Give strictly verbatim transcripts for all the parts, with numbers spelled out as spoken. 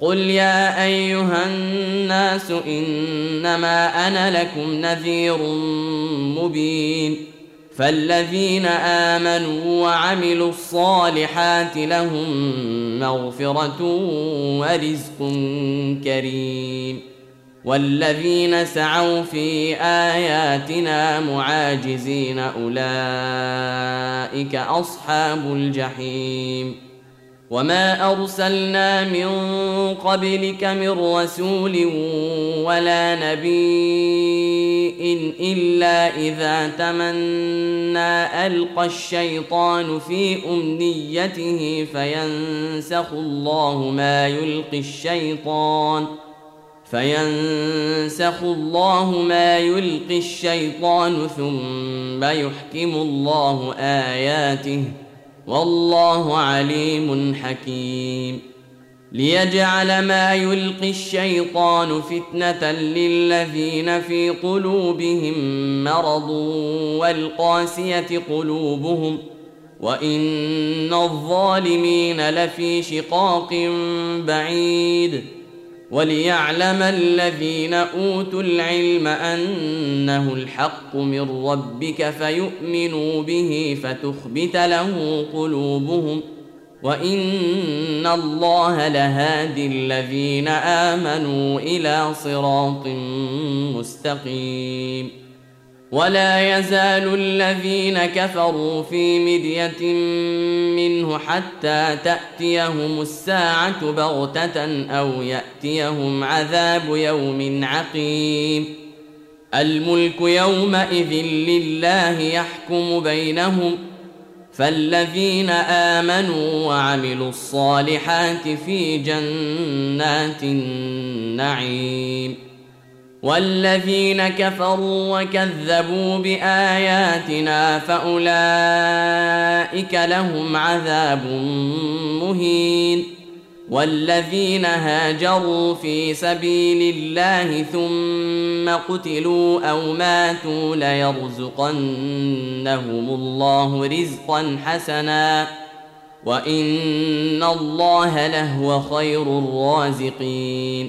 قل يا أيها الناس إنما أنا لكم نذير مبين فالذين آمنوا وعملوا الصالحات لهم مغفرة ورزق كريم والذين سعوا في آياتنا معاجزين أولئك أصحاب الجحيم وما أرسلنا من قبلك من رسول ولا نبي إلا إذا تمنى ألقى الشيطان في أمنيته فينسخ الله ما يلقي الشيطان فينسخ الله ما يلقي الشيطان ثم يحكم الله آياته والله عليم حكيم ليجعل ما يلقي الشيطان فتنة للذين في قلوبهم مرض والقاسية قلوبهم وإن الظالمين لفي شقاق بعيد وليعلم الذين أوتوا العلم أنه الحق من ربك فيؤمنوا به فتخبت له قلوبهم وإن الله لهادي الذين آمنوا إلى صراط مستقيم ولا يزال الذين كفروا في مرية منه حتى تأتيهم الساعة بغتة أو يأتيهم عذاب يوم عقيم الملك يومئذ لله يحكم بينهم فالذين آمنوا وعملوا الصالحات في جنات النعيم والذين كفروا وكذبوا بآياتنا فأولئك لهم عذاب مهين والذين هاجروا في سبيل الله ثم قتلوا أو ماتوا ليرزقنهم الله رزقا حسنا وإن الله لهو خير الرازقين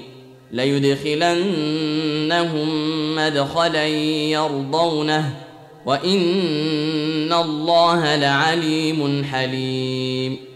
ليدخلنهم مدخلا يرضونه وإن الله لعليم حليم